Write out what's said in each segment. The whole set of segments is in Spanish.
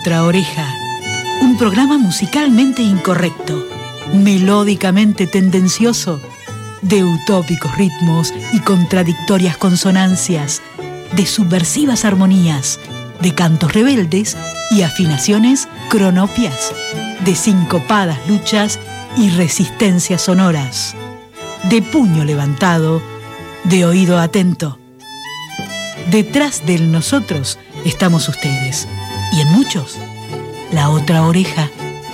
otra oreja. Un programa musicalmente incorrecto, melódicamente tendencioso, de utópicos ritmos y contradictorias consonancias, de subversivas armonías, de cantos rebeldes y afinaciones cronopias, de sincopadas luchas y resistencias sonoras, de puño levantado, de oído atento. Detrás del nosotros estamos ustedes, y en muchos, la otra oreja.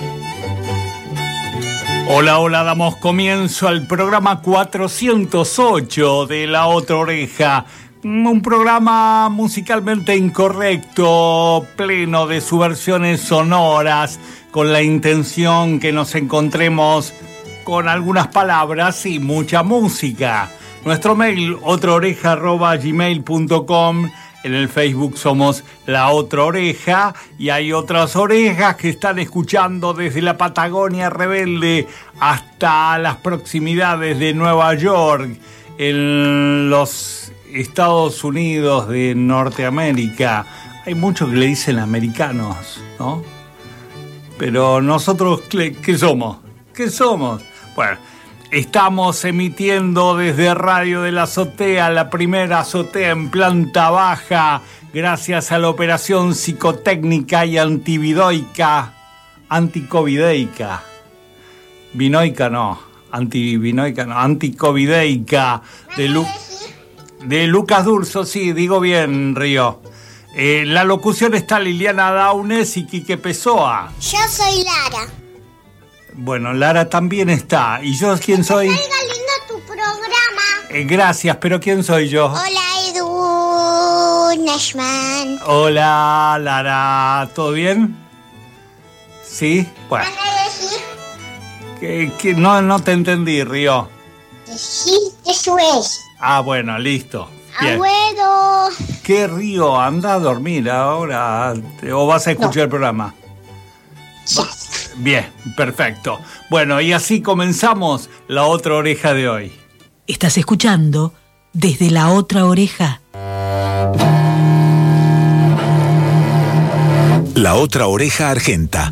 Hola, hola, damos comienzo al programa 408 de La Otra Oreja. Un programa musicalmente incorrecto, pleno de subversiones sonoras, con la intención que nos encontremos con algunas palabras y mucha música. Nuestro mail, otraoreja@gmail.com. En el Facebook somos La Otra Oreja y hay otras orejas que están escuchando desde la Patagonia rebelde hasta las proximidades de Nueva York, en los Estados Unidos de Norteamérica. Hay muchos que le dicen americanos, ¿no? Pero nosotros, ¿qué somos? ¿Qué somos? Bueno, estamos emitiendo desde Radio de la Azotea, la primera azotea en planta baja, gracias a la operación psicotécnica y anticovideica, anticovideica de Lucas Durso, sí, digo bien, Río. La locución está Liliana Daunes y Quique Pessoa. Yo soy Lara. Bueno, Lara también está. ¿Y yo quién soy? Está lindo tu programa. Gracias, pero ¿quién soy yo? Hola, Edu Nashman. Hola, Lara. ¿Todo bien? ¿Sí? Bueno. Que no te entendí, Río. Sí, eso es. Ah, bueno, listo. Bien. Abuelo. ¿Qué, Río? Anda a dormir ahora. ¿O vas a escuchar el programa? Ya. Bien, perfecto. Bueno, y así comenzamos La Otra Oreja de hoy. Estás escuchando desde La Otra Oreja. La Otra Oreja Argenta.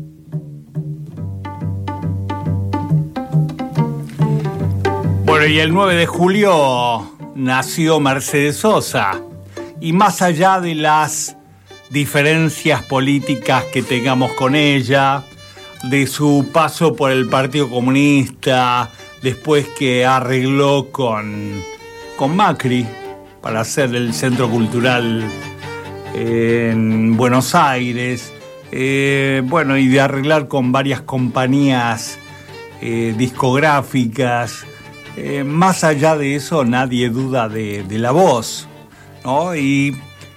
Bueno, y el 9 de julio nació Mercedes Sosa. Y más allá de las diferencias políticas que tengamos con ella, de su paso por el Partido Comunista, después que arregló con Macri para hacer el Centro Cultural en Buenos Aires, bueno, y de arreglar con varias compañías discográficas. Más allá de eso, nadie duda de la voz, ¿no? Y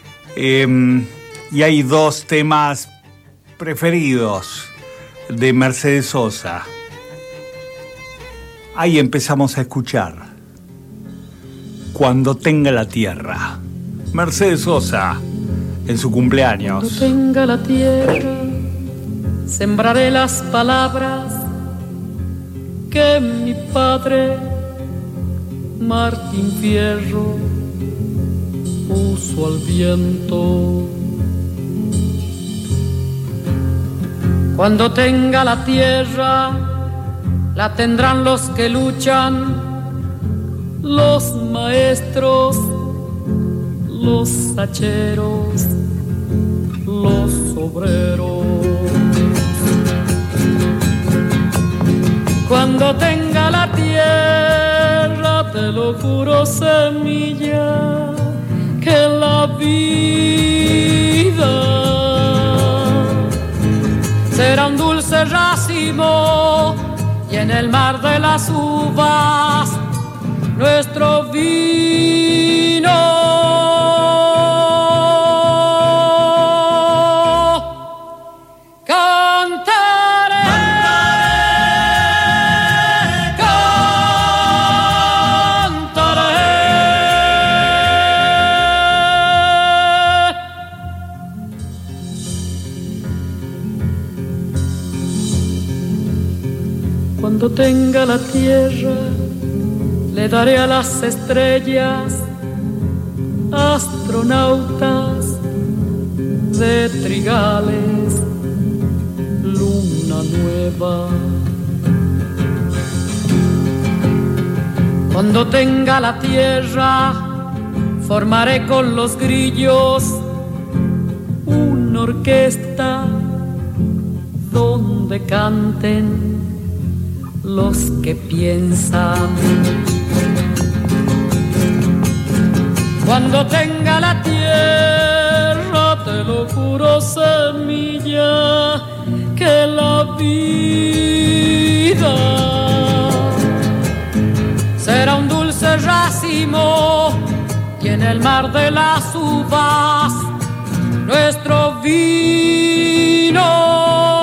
hay dos temas preferidos de Mercedes Sosa. Ahí empezamos a escuchar Cuando tenga la tierra. Mercedes Sosa, en su cumpleaños. Cuando tenga la tierra, sembraré las palabras que mi padre Martín Fierro puso al viento. Cuando tenga la tierra, la tendrán los que luchan, los maestros, los hacheros, los obreros. Cuando tenga la tierra, te lo juro, semilla, que la vida será un dulce racimo y en el mar de las uvas nuestro vino. Cantaré, cantaré. Cuando tenga la tierra, le daré a las estrellas astronautas de trigales nueva. Cuando tenga la tierra, formaré con los grillos una orquesta donde canten los que piensan. Cuando tenga la tierra, te lo juro, semilla, que la vida será un dulce racimo y en el mar de las uvas nuestro vino.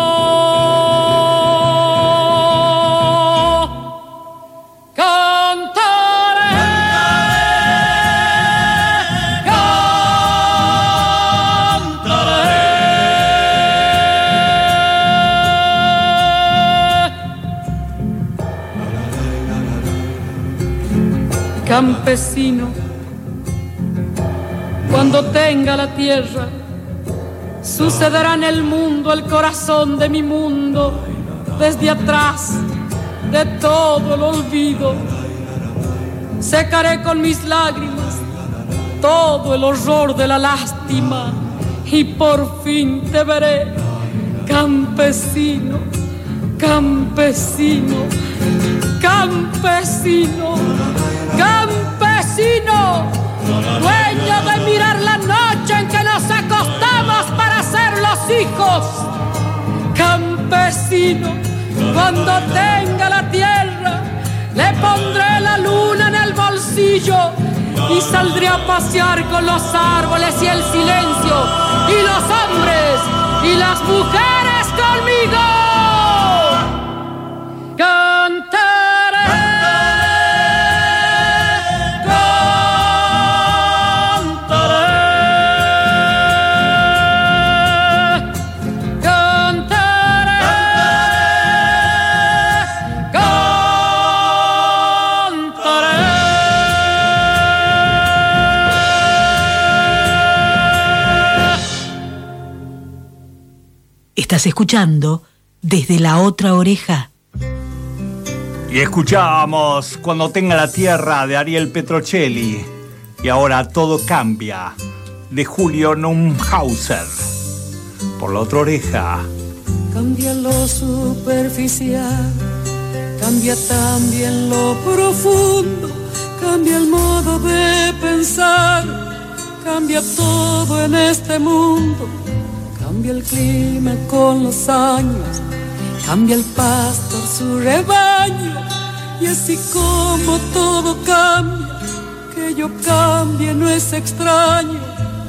Campesino, cuando tenga la tierra, sucederá en el mundo, el corazón de mi mundo, desde atrás de todo el olvido. Secaré con mis lágrimas todo el horror de la lástima y por fin te veré, campesino, campesino, campesino, campesino, dueño de mirar la noche en que nos acostamos para ser los hijos. Campesino, cuando tenga la tierra, le pondré la luna en el bolsillo y saldré a pasear con los árboles y el silencio, y los hombres y las mujeres conmigo. Estás escuchando Desde la Otra Oreja. Y escuchábamos Cuando tenga la tierra de Ariel Petrocelli. Y ahora Todo cambia de Julio Neumhauser. Por la otra oreja. Cambia lo superficial, cambia también lo profundo, cambia el modo de pensar, cambia todo en este mundo. Cambia el clima con los años, cambia el pastor su rebaño, y así como todo cambia, que yo cambie no es extraño.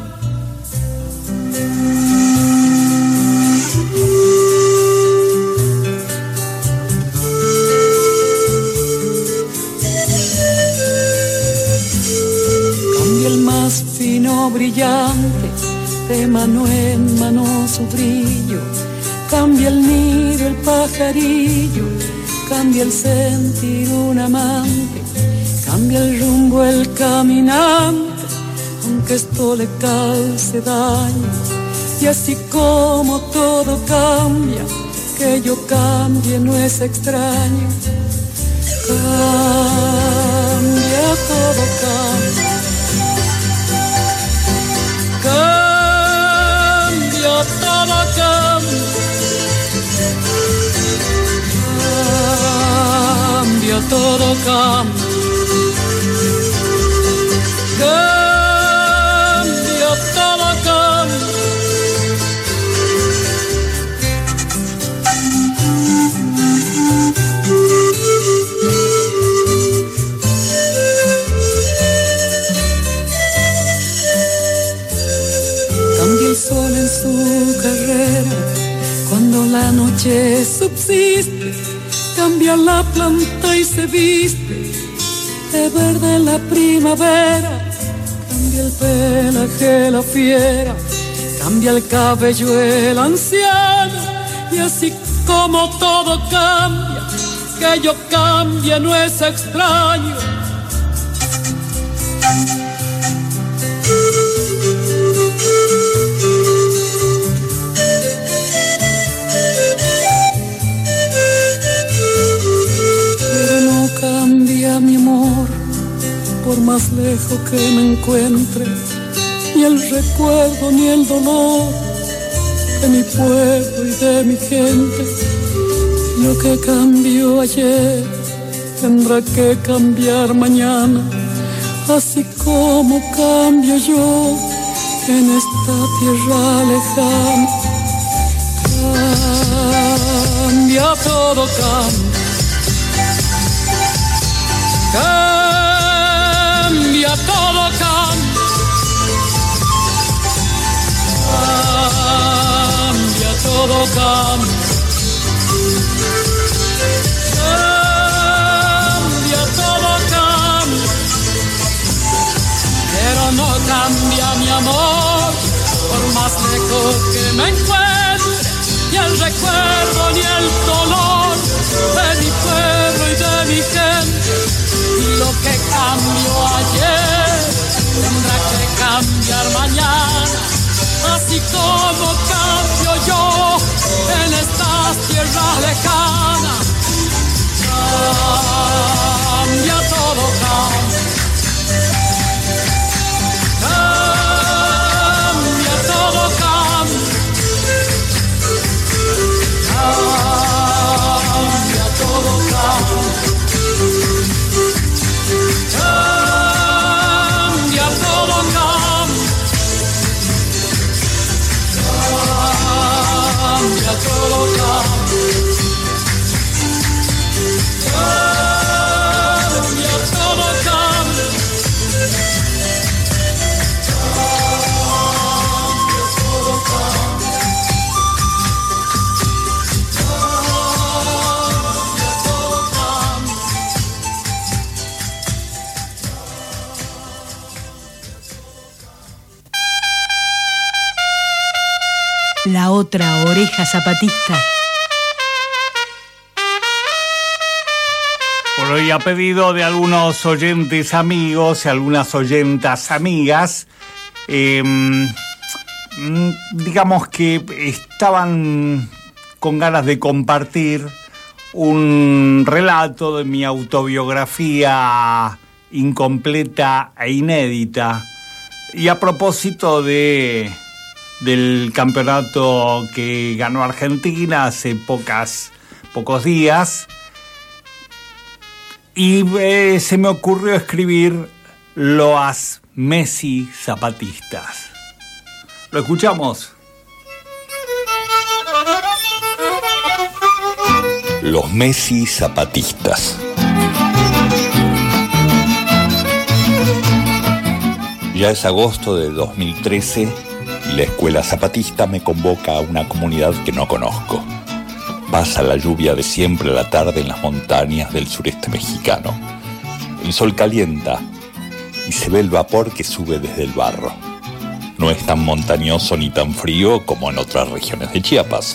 Cambia el más fino brillante, de mano en mano su brillo, cambia el nido, el pajarillo, cambia el sentir un amante, cambia el rumbo, el caminante, aunque esto le cause daño. Y así como todo cambia, que yo cambie no es extraño. Cambia, todo cambia. Todo cambia, cambia, todo cambia, cambia, todo cambia. Cambia el sol en su carrera, cuando la noche subsiste, cambia la planta y se viste de verde la primavera, cambia el pelaje la fiera, cambia el cabello el anciano, y así como todo cambia, que yo cambie no es extraño. mi amor, por más lejos que me encuentre, ni el recuerdo ni el dolor de mi pueblo y de mi gente. Lo que cambió ayer tendrá que cambiar mañana, así como cambio yo en esta tierra lejana. Cambia todo, cambia todo, cambia todo, cambia todo, pero no cambia mi amor, por más lejos que me encuentre, ni el recuerdo ni el dolor de mi pueblo y de mi gente. Y lo que cambió ayer tendrá que cambiar mañana, así como cambio yo en estas tierras lejanas. Cambia todo, cambia todo, cambia todo, cambia todo, cambia todo, cambia todo, La otra oreja zapatista. Por hoy, a pedido de algunos oyentes amigos y algunas oyentas amigas, digamos que estaban con ganas de compartir un relato de mi autobiografía incompleta e inédita. Y a propósito del campeonato que ganó Argentina hace pocos días, y se me ocurrió escribir Los Messi zapatistas. ¿Lo escuchamos? Los Messi zapatistas. Ya es agosto de 2013 y la escuela zapatista me convoca a una comunidad que no conozco. Pasa la lluvia de siempre a la tarde en las montañas del sureste mexicano. El sol calienta y se ve el vapor que sube desde el barro. No es tan montañoso ni tan frío como en otras regiones de Chiapas.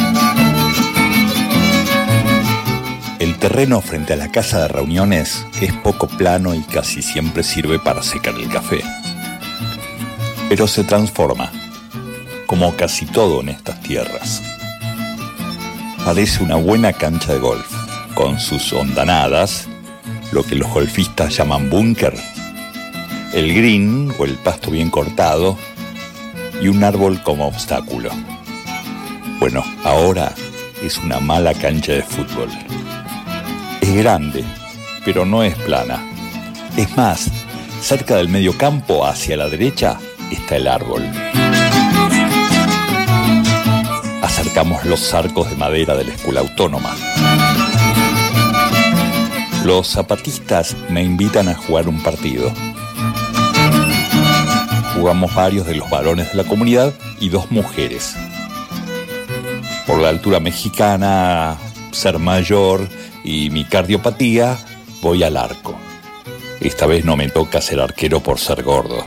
El terreno frente a la casa de reuniones es poco plano y casi siempre sirve para secar el café. Pero se transforma, como casi todo en estas tierras. Parece una buena cancha de golf, con sus hondanadas, lo que los golfistas llaman búnker, el green o el pasto bien cortado y un árbol como obstáculo. Bueno, ahora es una mala cancha de fútbol. Es grande, pero no es plana. Es más, cerca del mediocampo, hacia la derecha, está el árbol. Acercamos los arcos de madera de la escuela autónoma. Los zapatistas me invitan a jugar un partido. Jugamos varios de los varones de la comunidad y 2 mujeres. Por la altura mexicana, ser mayor y mi cardiopatía, voy al arco. Esta vez no me toca ser arquero por ser gordo.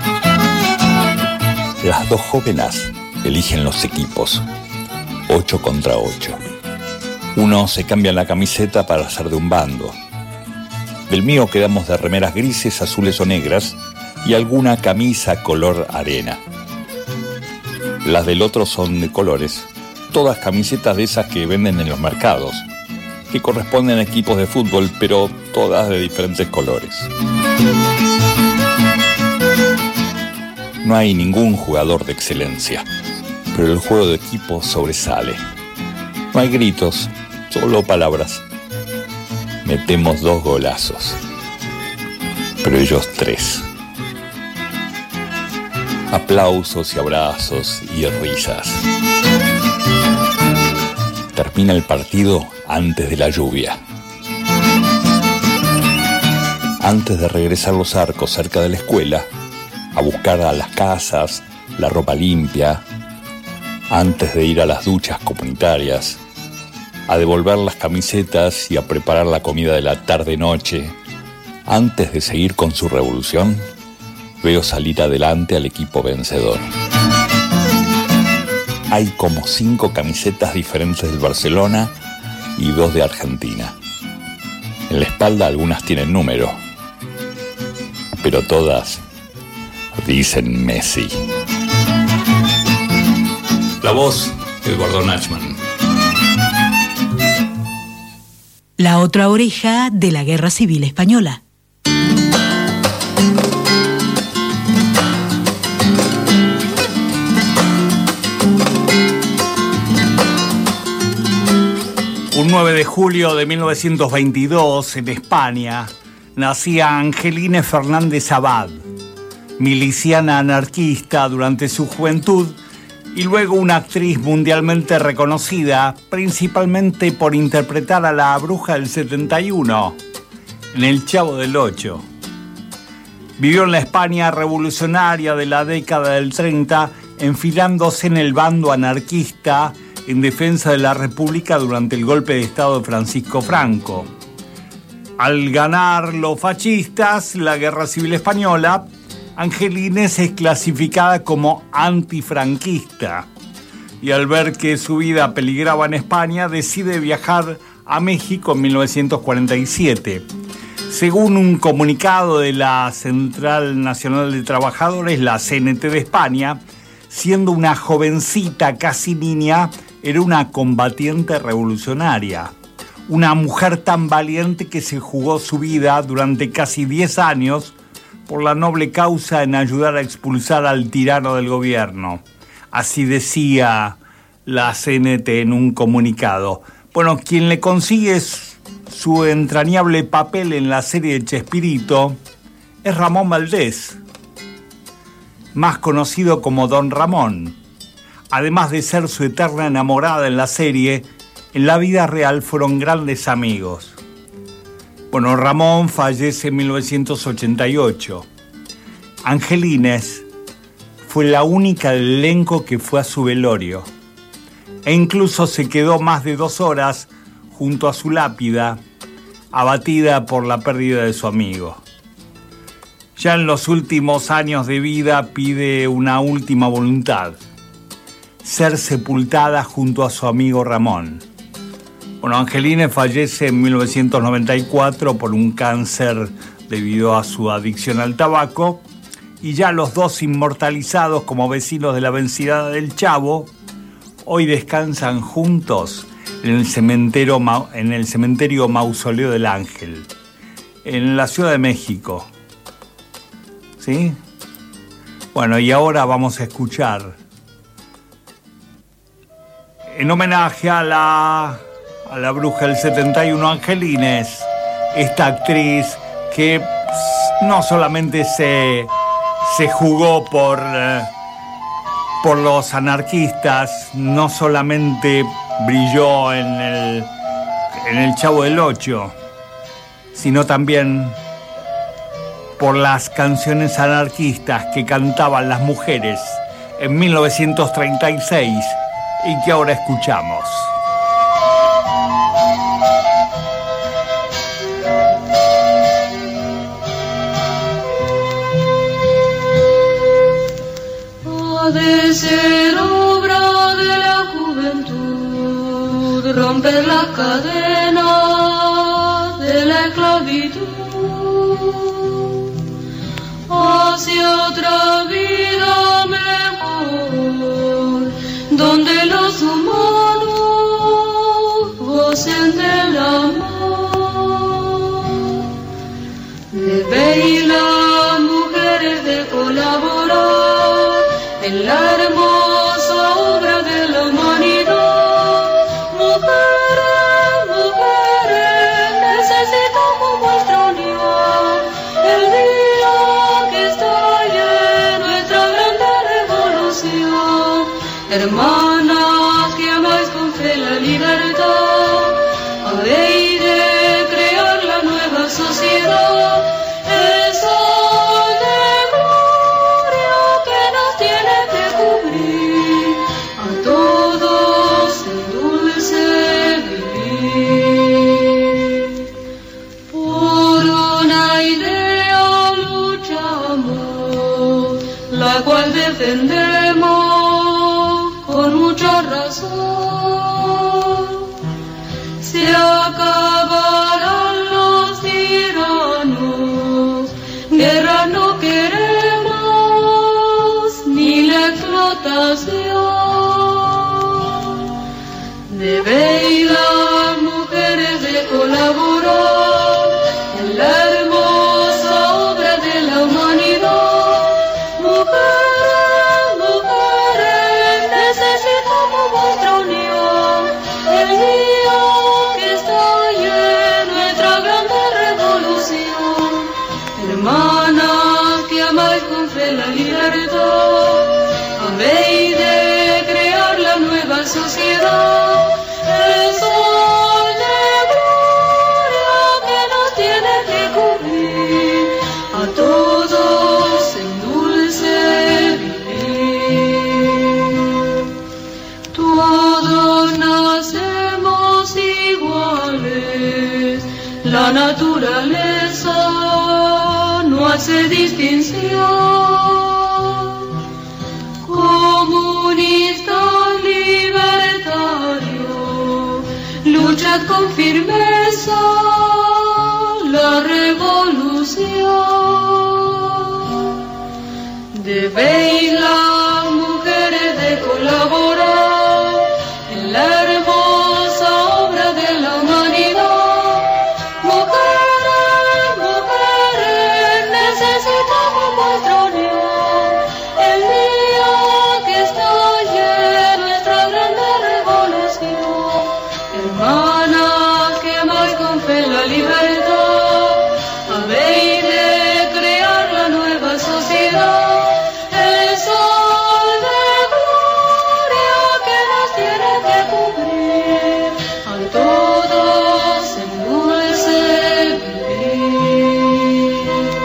Las 2 jóvenes eligen los equipos, 8 contra 8. Uno se cambia la camiseta para ser de un bando. Del mío quedamos de remeras grises, azules o negras y alguna camisa color arena. Las del otro son de colores, todas camisetas de esas que venden en los mercados. que corresponden a equipos de fútbol, pero todas de diferentes colores. No hay ningún jugador de excelencia, pero el juego de equipo sobresale. No hay gritos, solo palabras. Metemos 2 golazos, pero ellos 3. Aplausos y abrazos y risas. Termina el partido antes de la lluvia. Antes de regresar los arcos cerca de la escuela, a buscar a las casas, la ropa limpia, antes de ir a las duchas comunitarias, a devolver las camisetas y a preparar la comida de la tarde-noche, antes de seguir con su revolución, veo salir adelante al equipo vencedor. Hay como 5 camisetas diferentes del Barcelona y 2 de Argentina. En la espalda algunas tienen número, pero todas dicen Messi. La voz, Eduardo Nachman. La otra oreja de la Guerra Civil Española. Un 9 de julio de 1922, en España, nacía Angeline Fernández Abad, miliciana anarquista durante su juventud y luego una actriz mundialmente reconocida, principalmente por interpretar a la bruja del 71 en El Chavo del Ocho. Vivió en la España revolucionaria de la década del 30, enfilándose en el bando anarquista en defensa de la República durante el golpe de Estado de Francisco Franco. Al ganar los fascistas la Guerra Civil Española, Angeline es clasificada como antifranquista y al ver que su vida peligraba en España decide viajar a México en 1947. Según un comunicado de la Central Nacional de Trabajadores, la CNT de España, siendo una jovencita casi niña, era una combatiente revolucionaria, una mujer tan valiente que se jugó su vida durante casi 10 años por la noble causa en ayudar a expulsar al tirano del gobierno. Así decía la CNT en un comunicado. Bueno, quien le consigue su entrañable papel en la serie de Chespirito es Ramón Valdés, más conocido como Don Ramón. Además de ser su eterna enamorada en la serie, en la vida real fueron grandes amigos. Bueno, Ramón fallece en 1988. Angelines fue la única del elenco que fue a su velorio e incluso se quedó más de 2 horas junto a su lápida, abatida por la pérdida de su amigo. Ya en los últimos años de vida pide una última voluntad: ser sepultada junto a su amigo Ramón. Bueno, Angeline fallece en 1994 por un cáncer debido a su adicción al tabaco, y ya los 2 inmortalizados como vecinos de la vencida del Chavo hoy descansan juntos en el cementerio Mausoleo del Ángel, en la Ciudad de México. ¿Sí? Bueno, y ahora vamos a escuchar, en homenaje a la bruja del 71, Angelines, esta actriz que no solamente se jugó por los anarquistas, no solamente brilló en el Chavo del Ocho, sino también por las canciones anarquistas que cantaban las mujeres en 1936 y que ahora escuchamos. Ha de ser obra de la juventud romper la cadena de la esclavitud hacia otra vida mejor, donde los humanos gocen del amor. Debéis las mujeres de colaborar en la hermosa obra de la humanidad. Mujeres, mujeres, necesitamos vuestra unión. El día que estalle nuestra grande revolución. Hermanas que amáis con fe la libertad, habéis de crear la nueva sociedad. El sol de gloria que nos tiene que cubrir a todos el dulce vivir. Por una idea luchamos, la cual defendemos con mucha razón. Se acabarán los tiranos, guerra no queremos, ni la explotación. Debéis las mujeres de colaborar en la hermosa obra de la humanidad. Mujeres, mujeres, necesitamos vuestra unión. El día que estalle nuestra grande revolución. Hermanas que amáis con fe la libertad, habéis de crear la nueva sociedad. El sol de gloria que nos tiene que cubrir a todos en dulce vivir. Todos nacemos iguales, la naturaleza no hace distinción. Comunistas libertarios, luchad con firmeza la revolución. Debéis las mujeres de colaborar en la hermosa obra de la humanidad. Mujeres, mujeres, necesitamos vuestra unión. El día que estalle nuestra grande revolución. Hermanas que amáis con fe la libertad, habéis de crear la nueva sociedad. El sol de gloria que nos tiene que cubrir a todos en dulce vivir.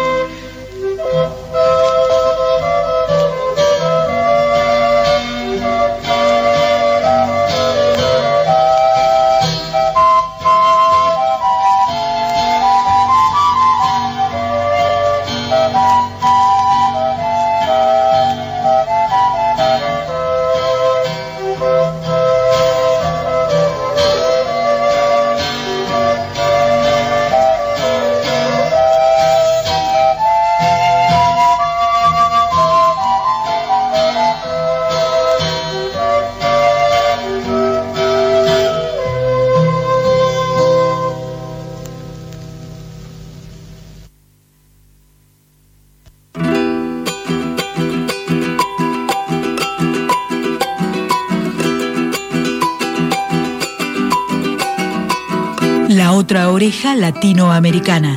La otra oreja latinoamericana.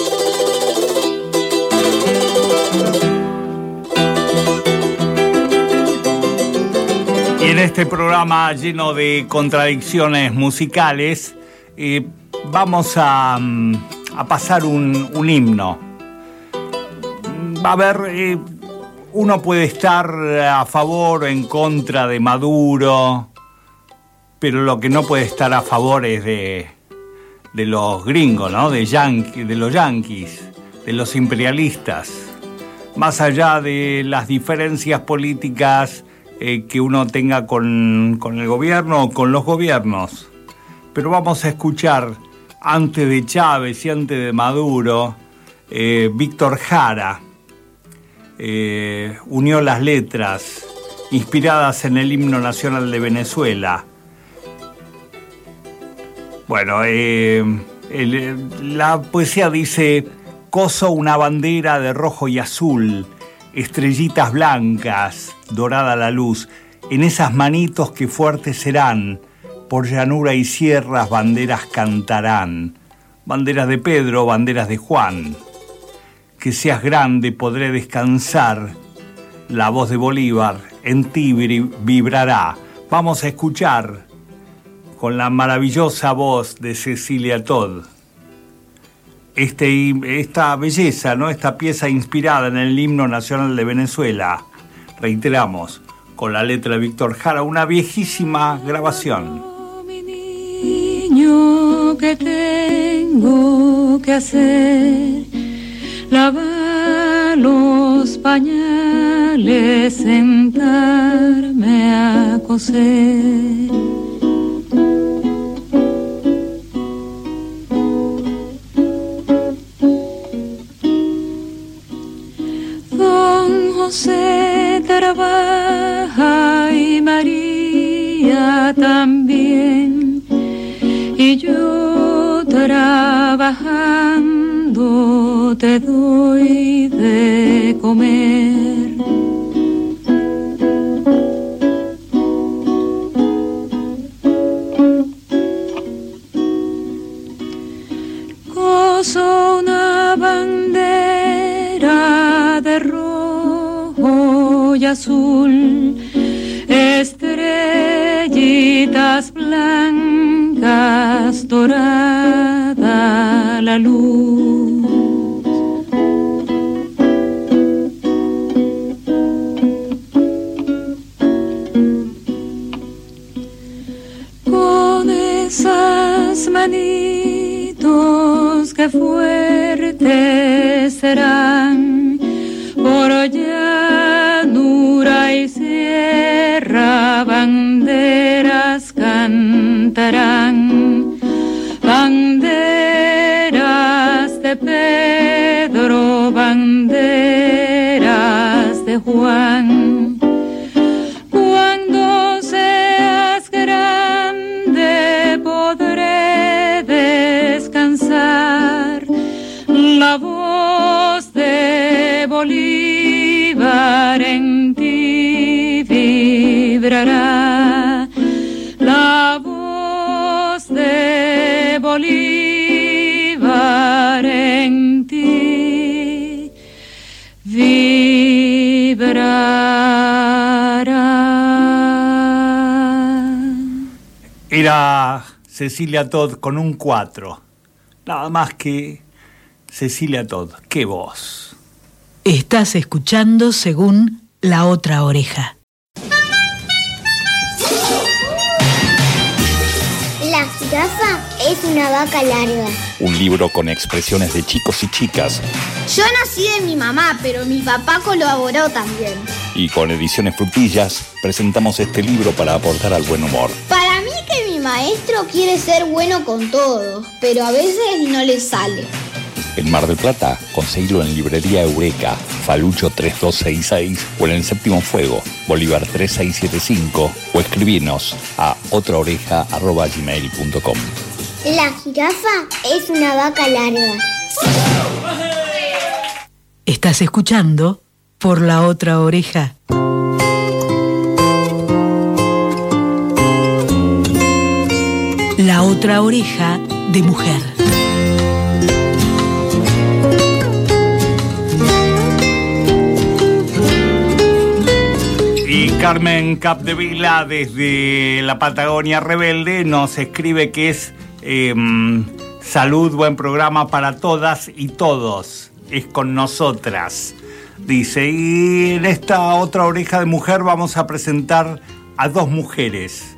Y en este programa lleno de contradicciones musicales, vamos a pasar un himno. A ver, uno puede estar a favor o en contra de Maduro, pero lo que no puede estar a favor es de los gringos, ¿no? De los yanquis, de los imperialistas. Más allá de las diferencias políticas que uno tenga con el gobierno o con los gobiernos. Pero vamos a escuchar, antes de Chávez y antes de Maduro, Víctor Jara unió las letras inspiradas en el himno nacional de Venezuela. Bueno, la poesía dice: Coso una bandera de rojo y azul, estrellitas blancas, dorada la luz, en esas manitos que fuertes serán, por llanura y sierras banderas cantarán, banderas de Pedro, banderas de Juan. Que seas grande, podré descansar, la voz de Bolívar en ti vibrará. Vamos a escuchar con la maravillosa voz de Cecilia Todd esta belleza, ¿no? Esta pieza inspirada en el himno nacional de Venezuela. Reiteramos, con la letra de Víctor Jara, una viejísima grabación. Mi niño, ¿qué tengo que hacer? Lavar los pañales, sentarme a coser. Don José trabaja y María también, y yo trabajando te doy de comer. Coso una bandera de rojo y azul, estrellitas blancas, dorada la luz. Con esas manitos que fuertes serán, por llanura y sierra banderas cantarán, banderas de Pedro, banderas de Juan. Cuando seas grande podré descansar, la voz de Bolívar en ti vibrará, la voz de Bolívar en ti vibrará. Era Cecilia Todd con un 4. Nada más que Cecilia Todd. ¡Qué voz! Estás escuchando según La Otra Oreja. La jirafa es una vaca larga. Un libro con expresiones de chicos y chicas. Yo nací de mi mamá, pero mi papá colaboró también. Y con Ediciones Frutillas presentamos este libro para aportar al buen humor. Para mí que mi maestro quiere ser bueno con todos, pero a veces no le sale. En Mar del Plata, conseguilo en Librería Eureka, Falucho 3266 o en el Séptimo Fuego, Bolívar 3675 o escribirnos a otraoreja@gmail.com. La jirafa es una vaca larga. Estás escuchando Por la Otra Oreja. La Otra Oreja de Mujer. Y Carmen Capdevila, desde la Patagonia Rebelde, nos escribe que es salud, buen programa para todas y todos. Es con nosotras, dice. Y en esta Otra Oreja de Mujer vamos a presentar a dos mujeres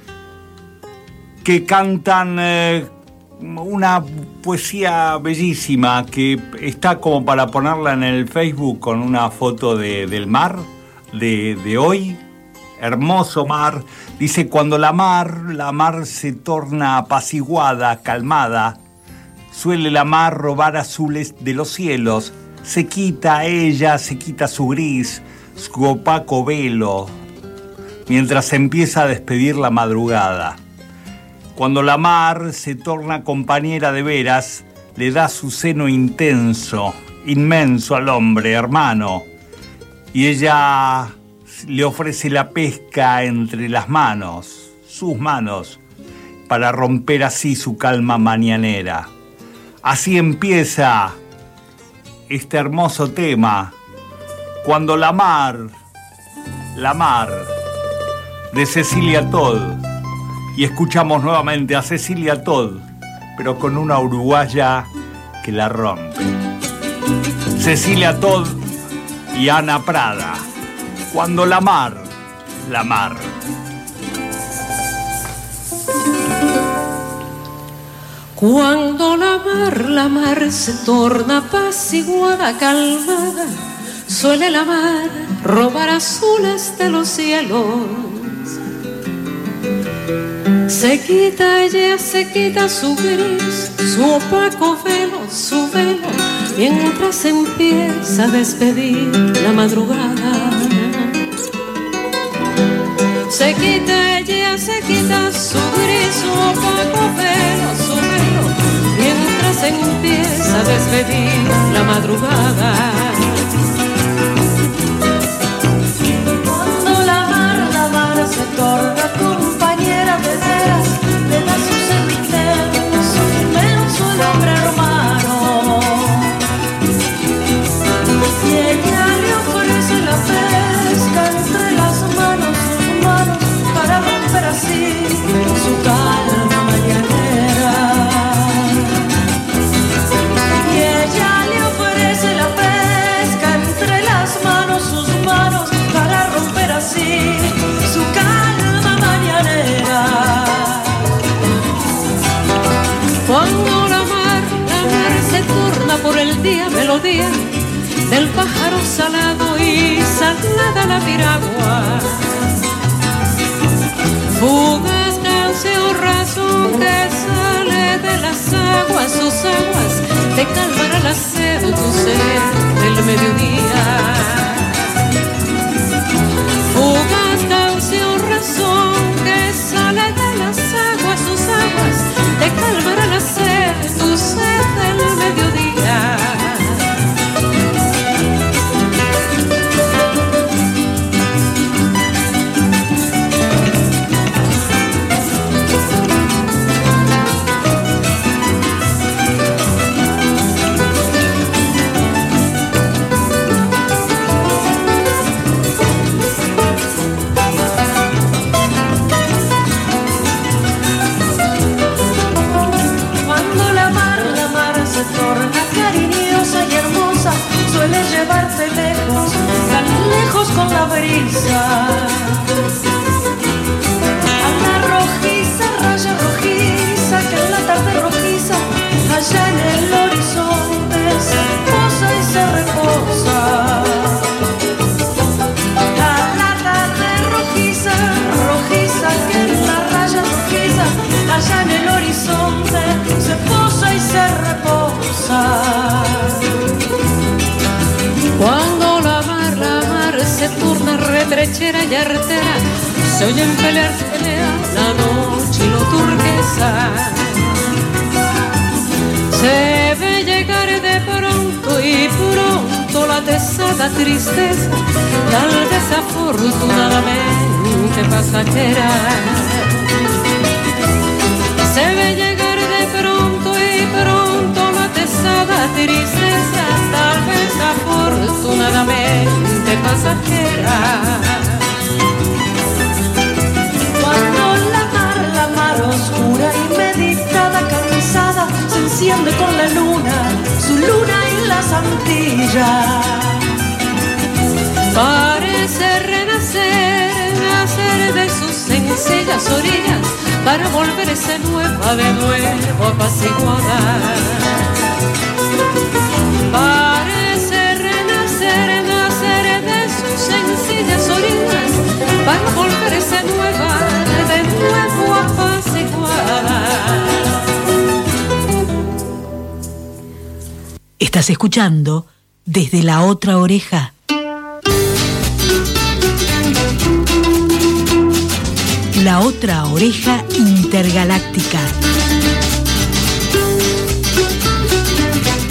que cantan una poesía bellísima que está como para ponerla en el Facebook con una foto del mar de hoy. Hermoso mar. Dice: cuando la mar se torna apaciguada, calmada, suele la mar robar azules de los cielos. Se quita ella, se quita su gris, su opaco velo, mientras empieza a despedir la madrugada. Cuando la mar se torna compañera de veras, le da su seno intenso, inmenso al hombre, hermano, y ella le ofrece la pesca entre las manos, sus manos, para romper así su calma mañanera. Así empieza este hermoso tema, Cuando la mar, de Cecilia Todd. Y escuchamos nuevamente a Cecilia Todd, pero con una uruguaya que la rompe. Cecilia Todd y Ana Prada, Cuando la mar. Cuando la mar se torna apaciguada, calmada, suele la mar robar azules de los cielos. Se quita su gris, su opaco velo, su velo, mientras empieza a despedir la madrugada. Se quita su gris, su opaco velo, su velo, mientras empieza a despedir la madrugada. Cuando la mar se torna compañera de veras, le da su sentimiento, su inmenso hombre hermano. Y ella le ofrece la pesca entre las manos, sus manos, para romper así su calma mañanera. Y ella le ofrece la pesca entre las manos, sus manos, para romper así su calma mañanera. Cuando la mar se torna por el día melodía del pájaro salado y salada la piragua, fugaz canción, razón que sale de las aguas, sus aguas te calmará la sed, tu sed del mediodía. Fugaz canción, razón que sale de las aguas, sus aguas te calmará la sed, tu sed del mediodía. Suele llevarte lejos, tan lejos con la brisa, a la rojiza, raya rojiza, que en la tarde rojiza, allá en el horizonte se posa y se reposa. A la tarde rojiza, rojiza, que en la raya rojiza, allá en el horizonte se posa y se reposa. Cuando la mar se torna retrechera y artera, se oyen pelear la noche y lo turquesa. Se ve llegar de pronto y pronto la pesada tristeza, tal vez afortunadamente pasajera. Se ve llegar de pronto y pronto la pesada tristeza, tal vez afortunadamente pasajera. Cuando la mar oscura y meditada, cansada, se enciende con la luna, su luna en las Antillas. Parece renacer, nacer de sus sencillas orillas, para volverse nueva, de nuevo apaciguada. Parece renacer, nacer de sus sencillas orillas, para volverse nueva, de nuevo apaciguada. Estás escuchando Desde la Otra Oreja. La Otra Oreja Intergaláctica.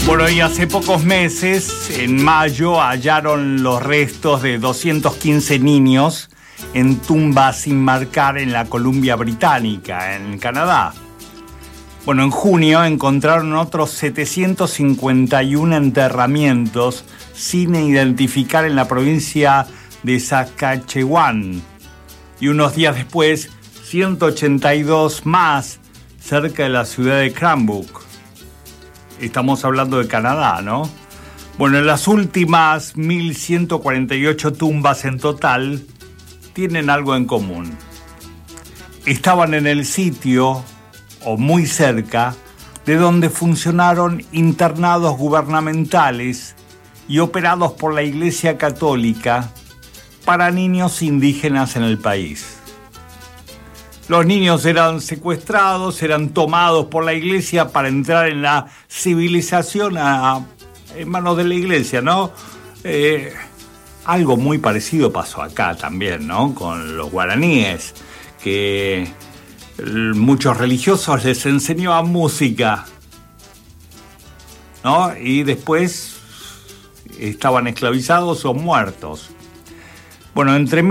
Bueno, y hace pocos meses, en mayo, hallaron los restos de 215 niños en tumbas sin marcar en la Columbia Británica, en Canadá. Bueno, en junio encontraron otros 751 enterramientos sin identificar en la provincia de Saskatchewan. Y unos días después, 182 más cerca de la ciudad de Cranbrook. Estamos hablando de Canadá, ¿no? Bueno, las últimas 1.148 tumbas en total tienen algo en común. Estaban en el sitio, o muy cerca, de donde funcionaron internados gubernamentales y operados por la Iglesia Católica para niños indígenas en el país. Los niños eran secuestrados, eran tomados por la Iglesia para entrar en la civilización en manos de la Iglesia, ¿no? Algo muy parecido pasó acá también, ¿no? Con los guaraníes, que muchos religiosos les enseñaban música, ¿no? Y después estaban esclavizados o muertos. Bueno, entre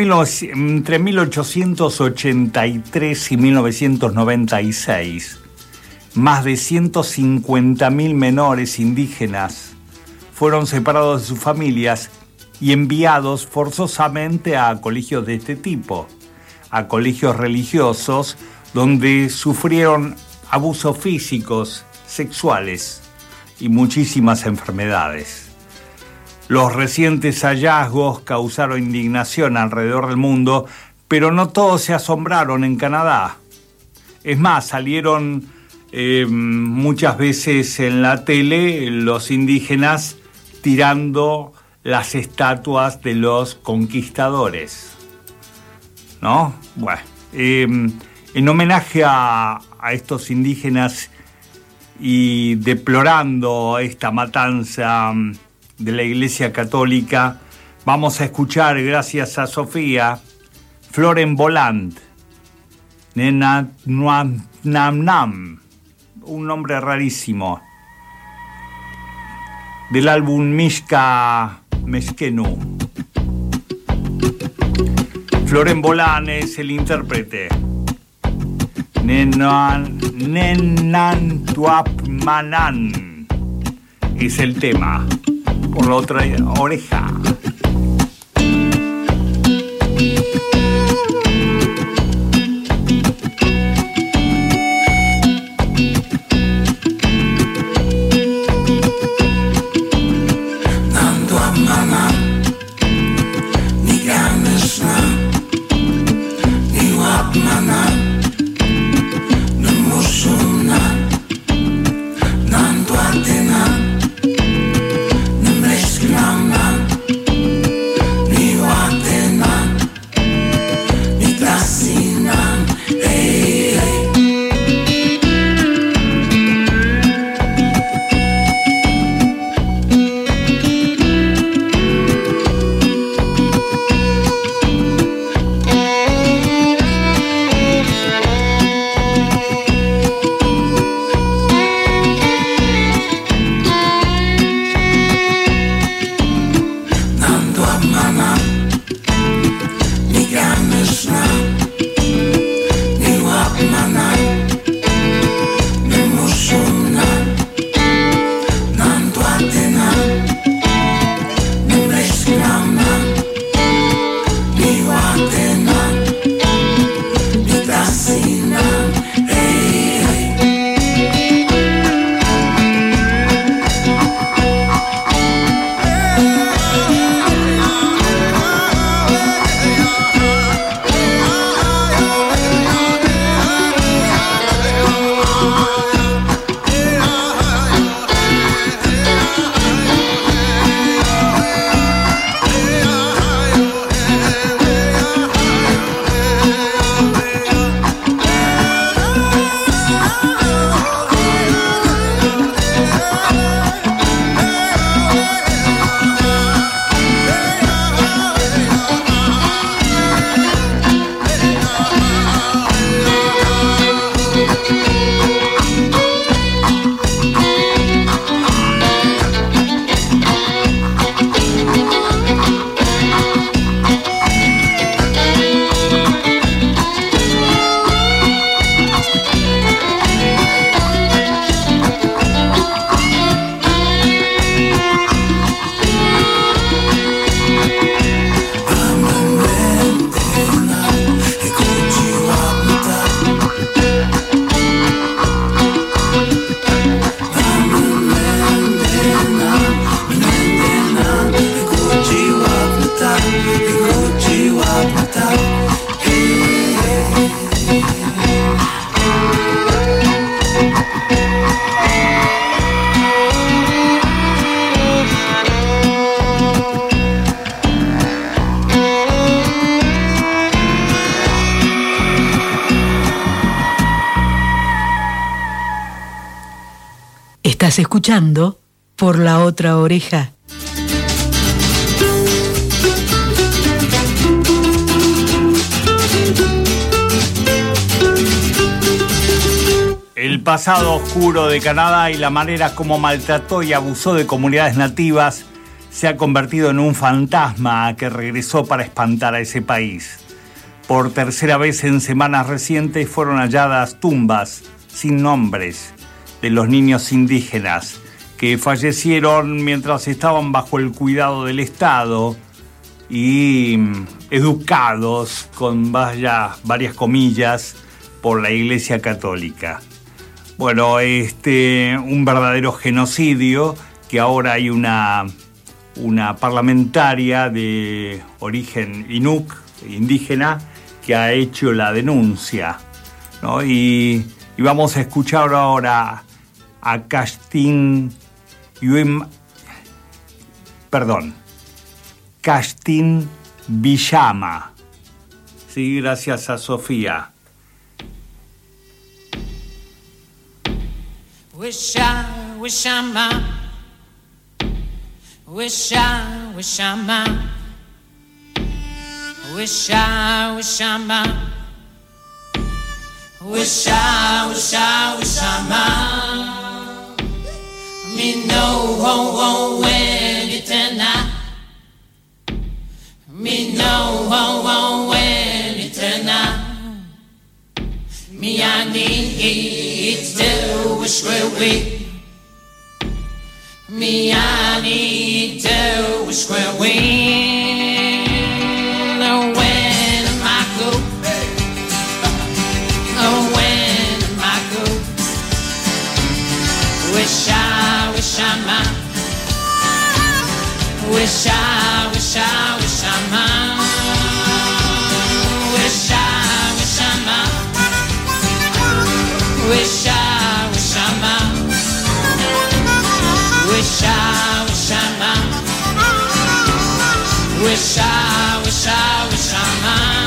1883 y 1996, más de 150.000 menores indígenas fueron separados de sus familias y enviados forzosamente a colegios de este tipo, a colegios religiosos donde sufrieron abusos físicos, sexuales y muchísimas enfermedades. Los recientes hallazgos causaron indignación alrededor del mundo, pero no todos se asombraron en Canadá. Es más, salieron muchas veces en la tele los indígenas tirando las estatuas de los conquistadores, ¿no? Bueno, en homenaje a estos indígenas y deplorando esta matanza de la Iglesia Católica, vamos a escuchar, gracias a Sofía, Flor en Volant, Nena Nam Nam, un nombre rarísimo, del álbum Mishka Meskenu. Flor en Volant es el intérprete. Nenan Tuap Manan es el tema. Por la otra oreja. Ni Estás escuchando Por la Otra Oreja. El pasado oscuro de Canadá y la manera como maltrató y abusó de comunidades nativas se ha convertido en un fantasma que regresó para espantar a ese país. Por tercera vez en semanas recientes fueron halladas tumbas sin nombres de los niños indígenas que fallecieron mientras estaban bajo el cuidado del Estado y educados, con varias comillas, por la Iglesia Católica. Bueno, un verdadero genocidio, que ahora hay una parlamentaria de origen inuk, indígena, que ha hecho la denuncia, ¿no? Y vamos a escuchar ahora a Castín Villama. Sí, gracias a Sofía. Wisha, wishama, wisha, wishama, wisha, wishama, wisha, wisha, wishama. Me know when you turn up. Me know when you turn up. Me I need to wish we. Me I need to wish we. Oh, when am I go? Oh, when am I go? Wish I'm a. Wish I'm a. Wish I'm a. Wish I'm a. Wish I'm a. Wish I'm a. Wish I'm a.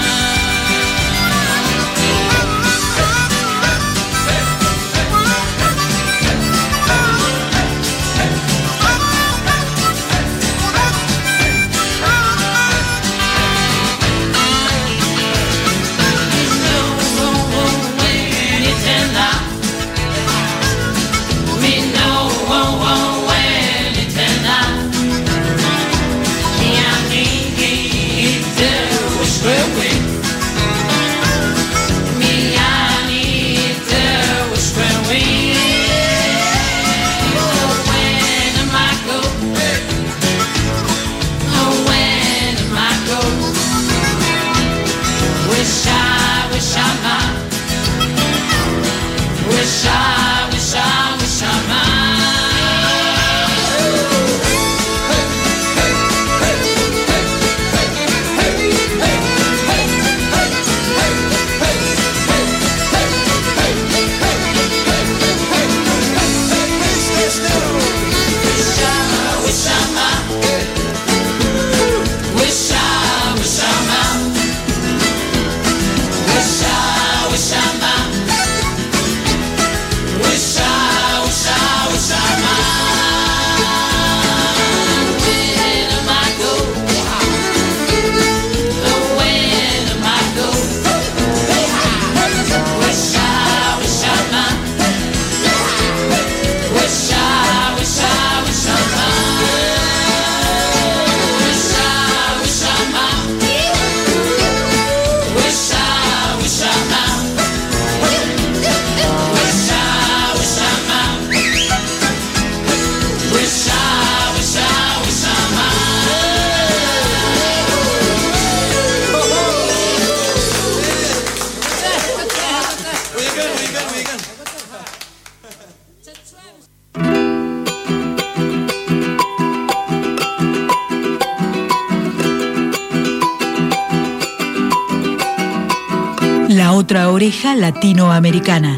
La Otra Oreja Latinoamericana.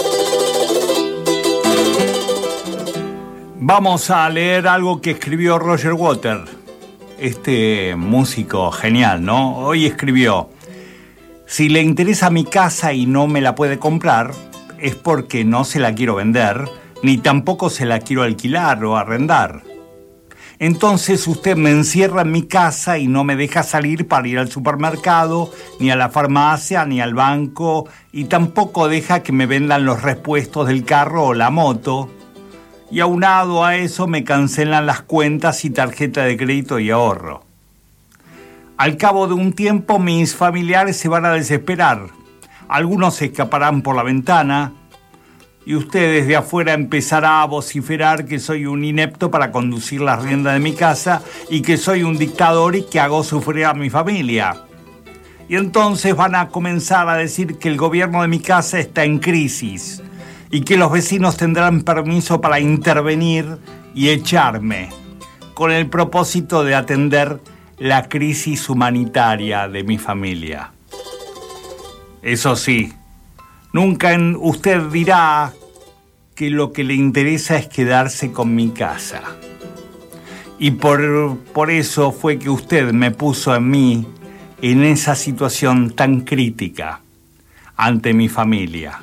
Vamos a leer algo que escribió Roger Waters, este músico genial, ¿no? Hoy escribió: si le interesa mi casa y no me la puede comprar, es porque no se la quiero vender, ni tampoco se la quiero alquilar o arrendar. Entonces usted me encierra en mi casa y no me deja salir para ir al supermercado, ni a la farmacia, ni al banco, y tampoco deja que me vendan los repuestos del carro o la moto. Y aunado a eso me cancelan las cuentas y tarjeta de crédito y ahorro. Al cabo de un tiempo mis familiares se van a desesperar. Algunos se escaparán por la ventana y usted desde afuera empezará a vociferar que soy un inepto para conducir las riendas de mi casa y que soy un dictador y que hago sufrir a mi familia. Y entonces van a comenzar a decir que el gobierno de mi casa está en crisis y que los vecinos tendrán permiso para intervenir y echarme, con el propósito de atender la crisis humanitaria de mi familia. Eso sí, nunca usted dirá que lo que le interesa es quedarse con mi casa. Y por eso fue que usted me puso a mí en esa situación tan crítica ante mi familia.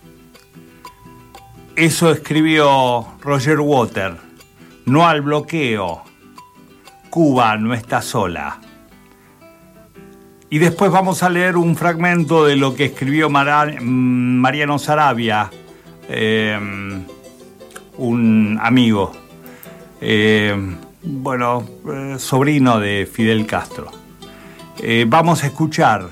Eso escribió Roger Waters. No al bloqueo. Cuba no está sola. Y después vamos a leer un fragmento de lo que escribió Mariano Sarabia, un amigo, sobrino de Fidel Castro. Vamos a escuchar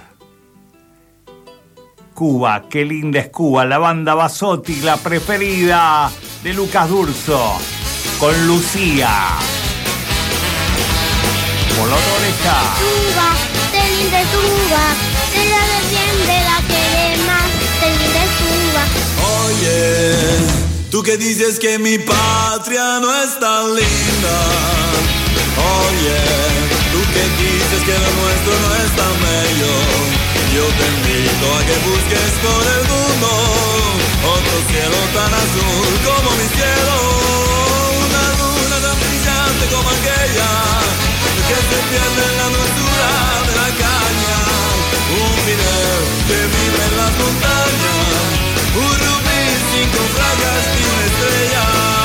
Cuba, qué linda es Cuba, la banda Basotti, la preferida de Lucas D'Urso, con Lucía. Por la otra oreja. Cuba, qué linda es Cuba, que la defiende, la quiere más, qué linda es Cuba. Oye, tú que dices que mi patria no es tan linda. Oye, tú que dices que lo nuestro no es tan bello. Yo te invito a que busques por el mundo otro cielo tan azul como mi cielo. Una luna tan brillante como aquella que se pierde en la dulzura de la caña. Un Fidel que vive en las montañas, un rubí, 5 fragas y una estrella.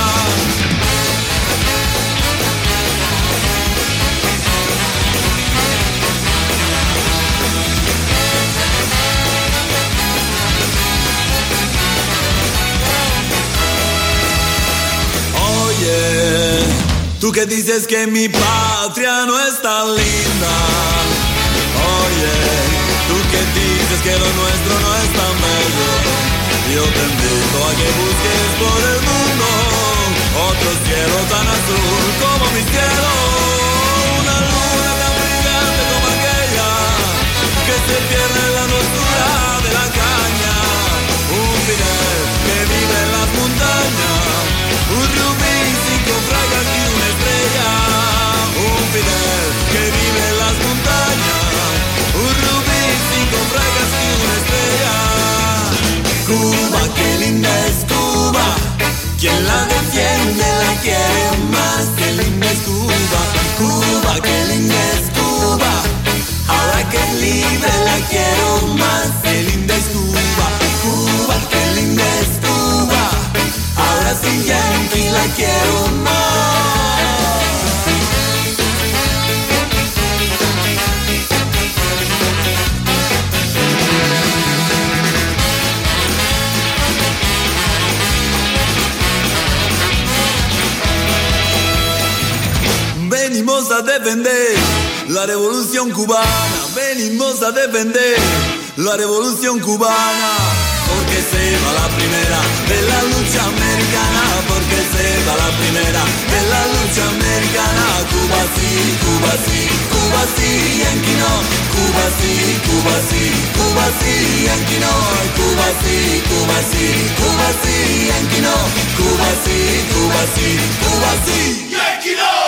Oye, tú que dices que mi patria no es tan linda. Oye, tú que dices que lo nuestro no es tan bello. Yo te invito a que busques por el mundo otro cielo tan azul como mi cielo. Una luna tan brillante como aquella que se pierde en la dulzura de la caña. Un Fidel que vive en las montañas, un rubí, 5 fragas y una estrella. Un Fidel que vive en las montañas, un rubí, 5 fragas y una estrella. Cuba, qué linda es Cuba, quien la defiende la quiere más. Qué linda es Cuba, Cuba, qué linda es Cuba, ahora que es libre la quiero más. Qué linda es Cuba, Cuba, qué linda es Cuba, ahora sin Yankee la quiero más. Venimos a defender la revolución cubana, venimos a defender la revolución cubana, porque se va la primera de la lucha americana, porque se va la primera de la lucha americana. Cuba sí, Cuba sí, Cuba sí, Yankee no. Cuba sí, Cuba sí, Cuba sí, Yankee no. Cuba sí, Cuba sí, Cuba sí, Yankee no. Cuba sí, Cuba sí, Cuba sí, Yankee no.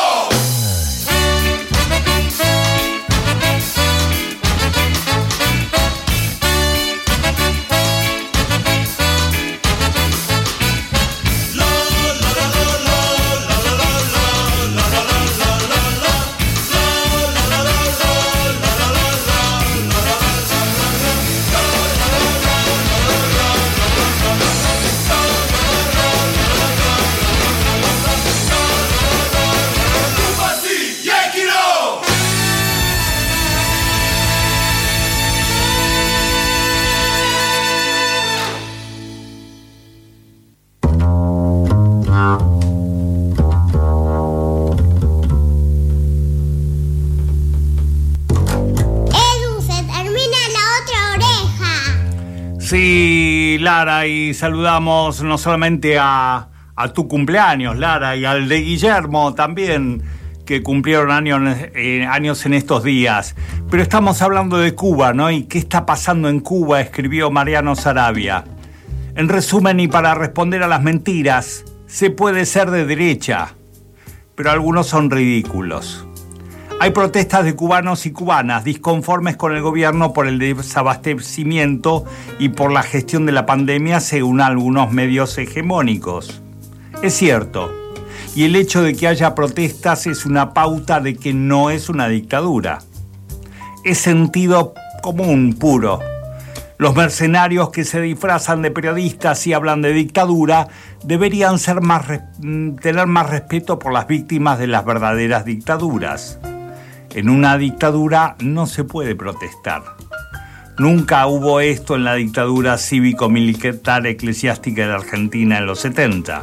Sí, Lara, y saludamos no solamente a tu cumpleaños, Lara, y al de Guillermo también, que cumplieron años en estos días. Pero estamos hablando de Cuba, ¿no? ¿Y qué está pasando en Cuba?, escribió Mariano Sarabia. En resumen, y para responder a las mentiras, se puede ser de derecha, pero algunos son ridículos. Hay protestas de cubanos y cubanas disconformes con el gobierno por el desabastecimiento y por la gestión de la pandemia, según algunos medios hegemónicos. Es cierto, y el hecho de que haya protestas es una pauta de que no es una dictadura. Es sentido común puro. Los mercenarios que se disfrazan de periodistas y hablan de dictadura deberían tener más respeto por las víctimas de las verdaderas dictaduras. En una dictadura no se puede protestar. Nunca hubo esto en la dictadura cívico-militar eclesiástica de la Argentina en los 70.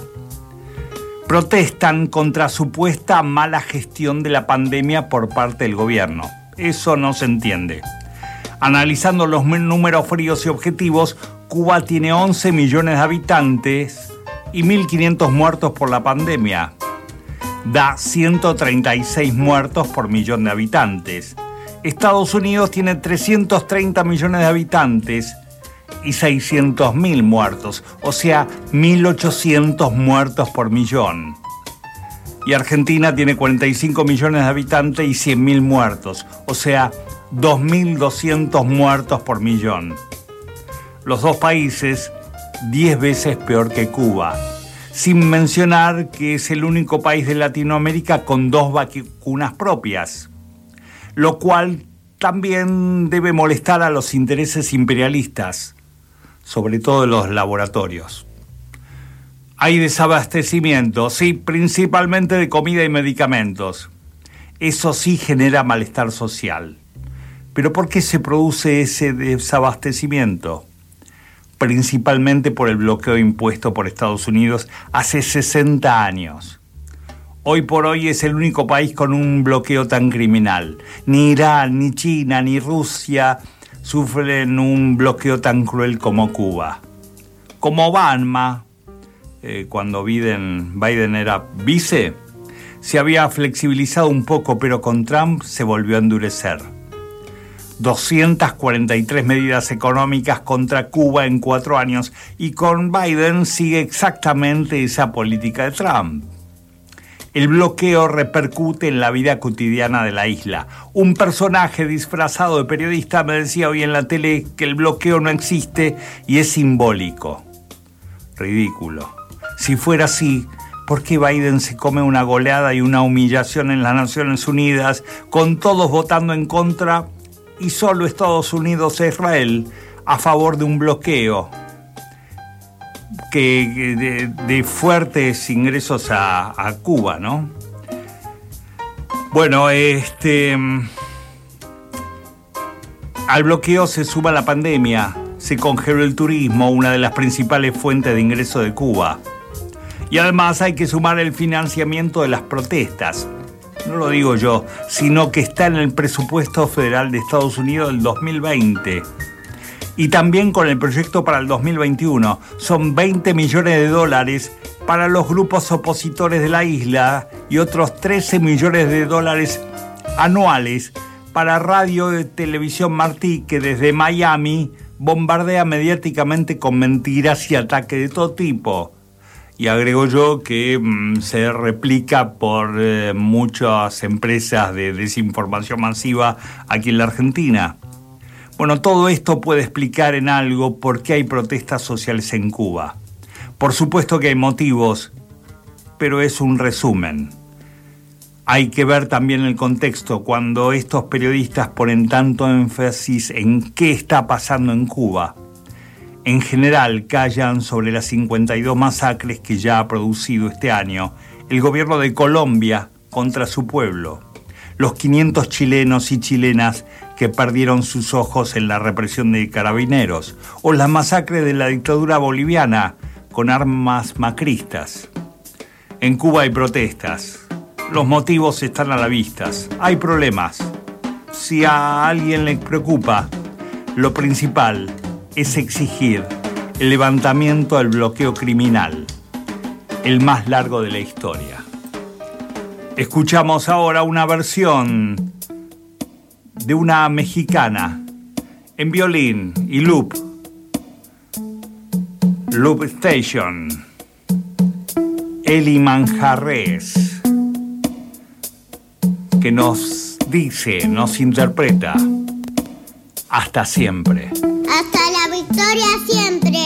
Protestan contra supuesta mala gestión de la pandemia por parte del gobierno. Eso no se entiende. Analizando los números fríos y objetivos, Cuba tiene 11 millones de habitantes y 1.500 muertos por la pandemia. Da 136 muertos por millón de habitantes. Estados Unidos tiene 330 millones de habitantes y 600.000 muertos, o sea, 1.800 muertos por millón. Y Argentina tiene 45 millones de habitantes y 100.000 muertos, o sea, 2.200 muertos por millón. Los dos países 10 veces peor que Cuba. Sin mencionar que es el único país de Latinoamérica con 2 vacunas propias, lo cual también debe molestar a los intereses imperialistas, sobre todo de los laboratorios. Hay desabastecimiento, sí, principalmente de comida y medicamentos. Eso sí genera malestar social. ¿Pero por qué se produce ese desabastecimiento? Principalmente por el bloqueo impuesto por Estados Unidos hace 60 años. Hoy por hoy es el único país con un bloqueo tan criminal. Ni Irán, ni China, ni Rusia sufren un bloqueo tan cruel como Cuba. Como Obama, cuando Biden era vice, se había flexibilizado un poco, pero con Trump se volvió a endurecer. 243 medidas económicas contra Cuba en 4 años, y con Biden sigue exactamente esa política de Trump. El bloqueo repercute en la vida cotidiana de la isla. Un personaje disfrazado de periodista me decía hoy en la tele que el bloqueo no existe y es simbólico. Ridículo. Si fuera así, ¿por qué Biden se come una goleada y una humillación en las Naciones Unidas, con todos votando en contra y solo Estados Unidos e Israel a favor de un bloqueo de fuertes ingresos a Cuba, ¿no? Bueno, al bloqueo se suma la pandemia, se congeló el turismo, una de las principales fuentes de ingreso de Cuba. Y además hay que sumar el financiamiento de las protestas. No lo digo yo, sino que está en el presupuesto federal de Estados Unidos del 2020. Y también con el proyecto para el 2021. Son 20 millones de dólares para los grupos opositores de la isla y otros 13 millones de dólares anuales para Radio y Televisión Martí, que desde Miami bombardea mediáticamente con mentiras y ataques de todo tipo. Y agrego yo que se replica por muchas empresas de desinformación masiva aquí en la Argentina. Bueno, todo esto puede explicar en algo por qué hay protestas sociales en Cuba. Por supuesto que hay motivos, pero es un resumen. Hay que ver también el contexto cuando estos periodistas ponen tanto énfasis en qué está pasando en Cuba. En general, callan sobre las 52 masacres que ya ha producido este año el gobierno de Colombia contra su pueblo, los 500 chilenos y chilenas que perdieron sus ojos en la represión de carabineros, o las masacres de la dictadura boliviana con armas macristas. En Cuba hay protestas, los motivos están a la vista, hay problemas. Si a alguien le preocupa, lo principal es exigir el levantamiento del bloqueo criminal, el más largo de la historia. Escuchamos ahora una versión de una mexicana en violín y loop Station, Eli Manjarres, que nos dice, nos interpreta, hasta siempre. Hasta la victoria siempre.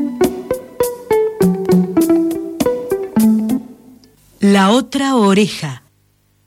La otra oreja.